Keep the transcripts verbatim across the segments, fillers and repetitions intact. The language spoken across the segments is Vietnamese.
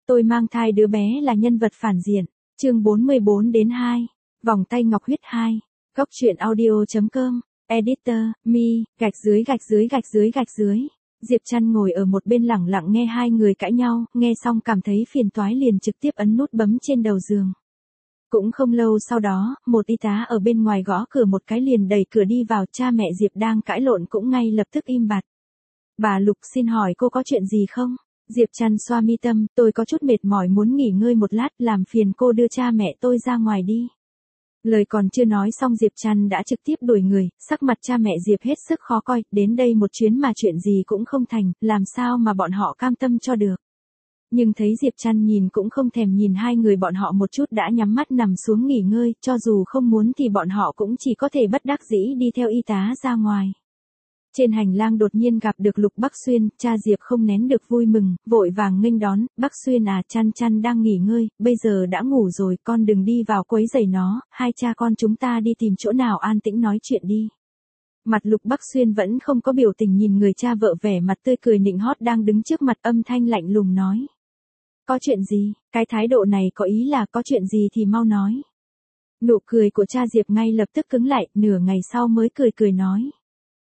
Tôi mang thai đứa bé là nhân vật phản diện. Chương bốn mươi bốn đến hai. Vòng tay ngọc huyết hai. Góc truyện audio.com. Editor, Mi, gạch dưới gạch dưới gạch dưới gạch dưới. Diệp Trăn ngồi ở một bên lẳng lặng nghe hai người cãi nhau, nghe xong cảm thấy phiền toái liền trực tiếp ấn nút bấm trên đầu giường. Cũng không lâu sau đó, một y tá ở bên ngoài gõ cửa một cái liền đẩy cửa đi vào, cha mẹ Diệp đang cãi lộn cũng ngay lập tức im bặt. Bà Lục xin hỏi cô có chuyện gì không? Diệp Trăn xoa mi tâm, tôi có chút mệt mỏi muốn nghỉ ngơi một lát, làm phiền cô đưa cha mẹ tôi ra ngoài đi. Lời còn chưa nói xong Diệp Trăn đã trực tiếp đuổi người, sắc mặt cha mẹ Diệp hết sức khó coi, đến đây một chuyến mà chuyện gì cũng không thành, làm sao mà bọn họ cam tâm cho được. Nhưng thấy Diệp Trăn nhìn cũng không thèm nhìn hai người bọn họ một chút đã nhắm mắt nằm xuống nghỉ ngơi, cho dù không muốn thì bọn họ cũng chỉ có thể bất đắc dĩ đi theo y tá ra ngoài. Trên hành lang đột nhiên gặp được Lục Bắc Xuyên, cha Diệp không nén được vui mừng, vội vàng nghênh đón, Bắc Xuyên à, Trăn Trăn đang nghỉ ngơi, bây giờ đã ngủ rồi, con đừng đi vào quấy rầy nó, hai cha con chúng ta đi tìm chỗ nào an tĩnh nói chuyện đi. Mặt Lục Bắc Xuyên vẫn không có biểu tình nhìn người cha vợ vẻ mặt tươi cười nịnh hót đang đứng trước mặt, âm thanh lạnh lùng nói. Có chuyện gì, cái thái độ này có ý là có chuyện gì thì mau nói. Nụ cười của cha Diệp ngay lập tức cứng lại, nửa ngày sau mới cười cười nói.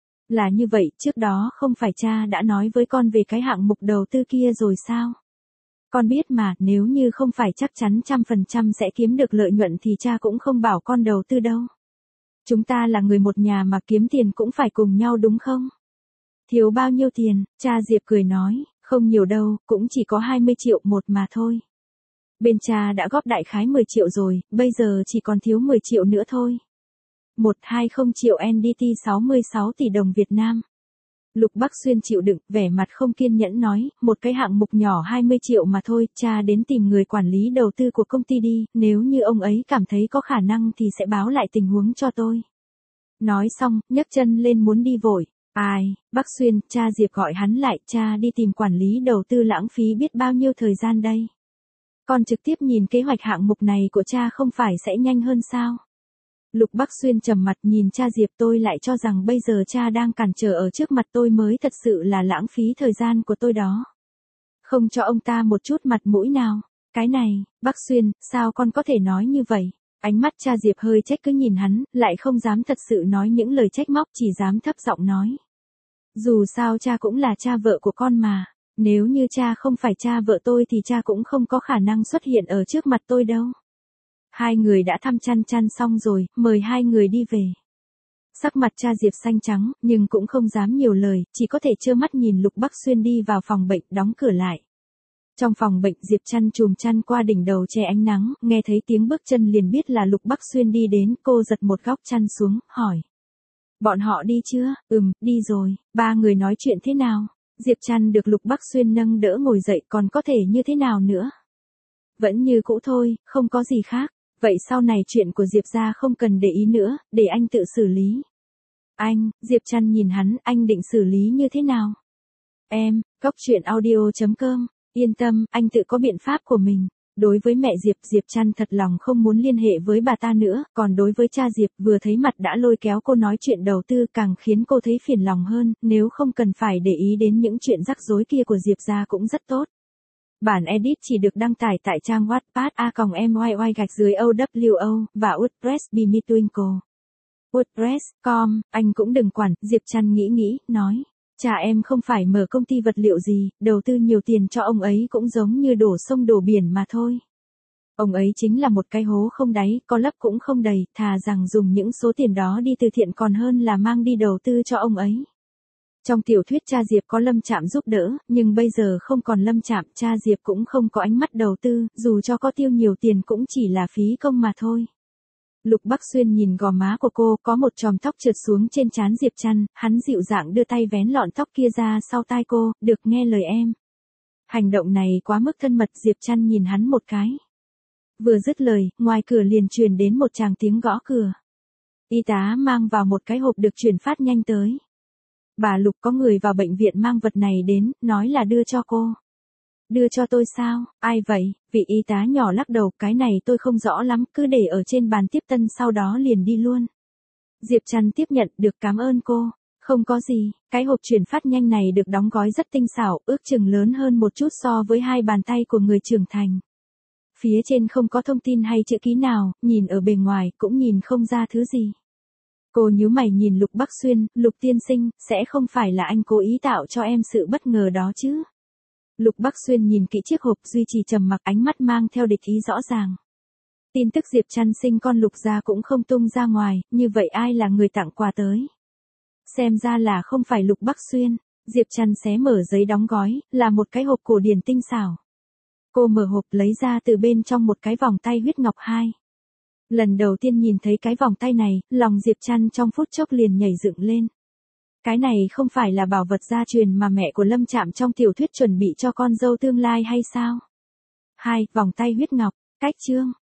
Là như vậy, trước đó không phải cha đã nói với con về cái hạng mục đầu tư kia rồi sao? Con biết mà, nếu như không phải chắc chắn trăm phần trăm sẽ kiếm được lợi nhuận thì cha cũng không bảo con đầu tư đâu. Chúng ta là người một nhà mà kiếm tiền cũng phải cùng nhau đúng không? Thiếu bao nhiêu tiền, cha Diệp cười nói, không nhiều đâu, cũng chỉ có hai mươi triệu một mà thôi. Bên cha đã góp đại khái mười triệu rồi, bây giờ chỉ còn thiếu mười triệu nữa thôi. một trăm hai mươi triệu en đê tê sáu mươi sáu tỷ đồng Việt Nam. Lục Bắc Xuyên chịu đựng, vẻ mặt không kiên nhẫn nói, một cái hạng mục nhỏ hai mươi triệu mà thôi, cha đến tìm người quản lý đầu tư của công ty đi, nếu như ông ấy cảm thấy có khả năng thì sẽ báo lại tình huống cho tôi. Nói xong, nhấc chân lên muốn đi vội. Ai, Bắc Xuyên, cha Diệp gọi hắn lại, cha đi tìm quản lý đầu tư lãng phí biết bao nhiêu thời gian đây. Con trực tiếp nhìn kế hoạch hạng mục này của cha không phải sẽ nhanh hơn sao? Lục Bắc Xuyên trầm mặt nhìn cha Diệp, tôi lại cho rằng bây giờ cha đang cản trở ở trước mặt tôi mới thật sự là lãng phí thời gian của tôi đó. Không cho ông ta một chút mặt mũi nào. Cái này, Bắc Xuyên, sao con có thể nói như vậy? Ánh mắt cha Diệp hơi trách cứ nhìn hắn, lại không dám thật sự nói những lời trách móc, chỉ dám thấp giọng nói. Dù sao cha cũng là cha vợ của con mà, nếu như cha không phải cha vợ tôi thì cha cũng không có khả năng xuất hiện ở trước mặt tôi đâu. Hai người đã thăm Trăn Trăn xong rồi, mời hai người đi về. Sắc mặt cha Diệp xanh trắng, nhưng cũng không dám nhiều lời, chỉ có thể trơ mắt nhìn Lục Bắc Xuyên đi vào phòng bệnh, đóng cửa lại. Trong phòng bệnh, Diệp Trăn chùm chăn qua đỉnh đầu che ánh nắng, nghe thấy tiếng bước chân liền biết là Lục Bắc Xuyên đi đến, cô giật một góc chăn xuống, hỏi. Bọn họ đi chưa? Ừm, đi rồi, ba người nói chuyện thế nào? Diệp Trăn được Lục Bắc Xuyên nâng đỡ ngồi dậy, còn có thể như thế nào nữa? Vẫn như cũ thôi, không có gì khác. Vậy sau này chuyện của Diệp gia không cần để ý nữa, để anh tự xử lý. Anh, Diệp Trăn nhìn hắn, anh định xử lý như thế nào? Em, góc truyện audio.com, yên tâm, anh tự có biện pháp của mình. Đối với mẹ Diệp, Diệp Trăn thật lòng không muốn liên hệ với bà ta nữa, còn đối với cha Diệp vừa thấy mặt đã lôi kéo cô nói chuyện đầu tư càng khiến cô thấy phiền lòng hơn, nếu không cần phải để ý đến những chuyện rắc rối kia của Diệp gia cũng rất tốt. Bản edit chỉ được đăng tải tại trang Wattpad a còng myy gạch dưới owo và WordPress by Mitwinkle. WordPress chấm com, anh cũng đừng quản, Diệp Trăn nghĩ nghĩ, nói. Cha em không phải mở công ty vật liệu gì, đầu tư nhiều tiền cho ông ấy cũng giống như đổ sông đổ biển mà thôi. Ông ấy chính là một cái hố không đáy, có lấp cũng không đầy, thà rằng dùng những số tiền đó đi từ thiện còn hơn là mang đi đầu tư cho ông ấy. Trong tiểu thuyết cha Diệp có Lâm Trạm giúp đỡ, nhưng bây giờ không còn Lâm Trạm, cha Diệp cũng không có ánh mắt đầu tư, dù cho có tiêu nhiều tiền cũng chỉ là phí công mà thôi. Lục Bắc Xuyên nhìn gò má của cô, có một chòm tóc trượt xuống trên trán Diệp Trăn, hắn dịu dàng đưa tay vén lọn tóc kia ra sau tai cô, được nghe lời em. Hành động này quá mức thân mật, Diệp Trăn nhìn hắn một cái. Vừa dứt lời, ngoài cửa liền truyền đến một tràng tiếng gõ cửa. Y tá mang vào một cái hộp được chuyển phát nhanh tới. Bà Lục, có người vào bệnh viện mang vật này đến, nói là đưa cho cô. Đưa cho tôi sao? Ai vậy? Vị y tá nhỏ lắc đầu, cái này tôi không rõ lắm, cứ để ở trên bàn tiếp tân sau đó liền đi luôn. Diệp Trăn tiếp nhận, được, cảm ơn cô. Không có gì, cái hộp chuyển phát nhanh này được đóng gói rất tinh xảo, ước chừng lớn hơn một chút so với hai bàn tay của người trưởng thành. Phía trên không có thông tin hay chữ ký nào, nhìn ở bề ngoài cũng nhìn không ra thứ gì. Cô nhíu mày nhìn Lục Bắc Xuyên, Lục tiên sinh, sẽ không phải là anh cố ý tạo cho em sự bất ngờ đó chứ? Lục Bắc Xuyên nhìn kỹ chiếc hộp duy trì trầm mặc, ánh mắt mang theo địch ý rõ ràng. Tin tức Diệp Trăn sinh con Lục gia cũng không tung ra ngoài, như vậy ai là người tặng quà tới? Xem ra là không phải Lục Bắc Xuyên. Diệp Trăn xé mở giấy đóng gói, là một cái hộp cổ điển tinh xảo. Cô mở hộp lấy ra từ bên trong một cái vòng tay huyết ngọc hai. Lần đầu tiên nhìn thấy cái vòng tay này, lòng Diệp Trăn trong phút chốc liền nhảy dựng lên. Cái này không phải là bảo vật gia truyền mà mẹ của Lâm Trạm trong tiểu thuyết chuẩn bị cho con dâu tương lai hay sao? Hai, vòng tay huyết ngọc, cách chương.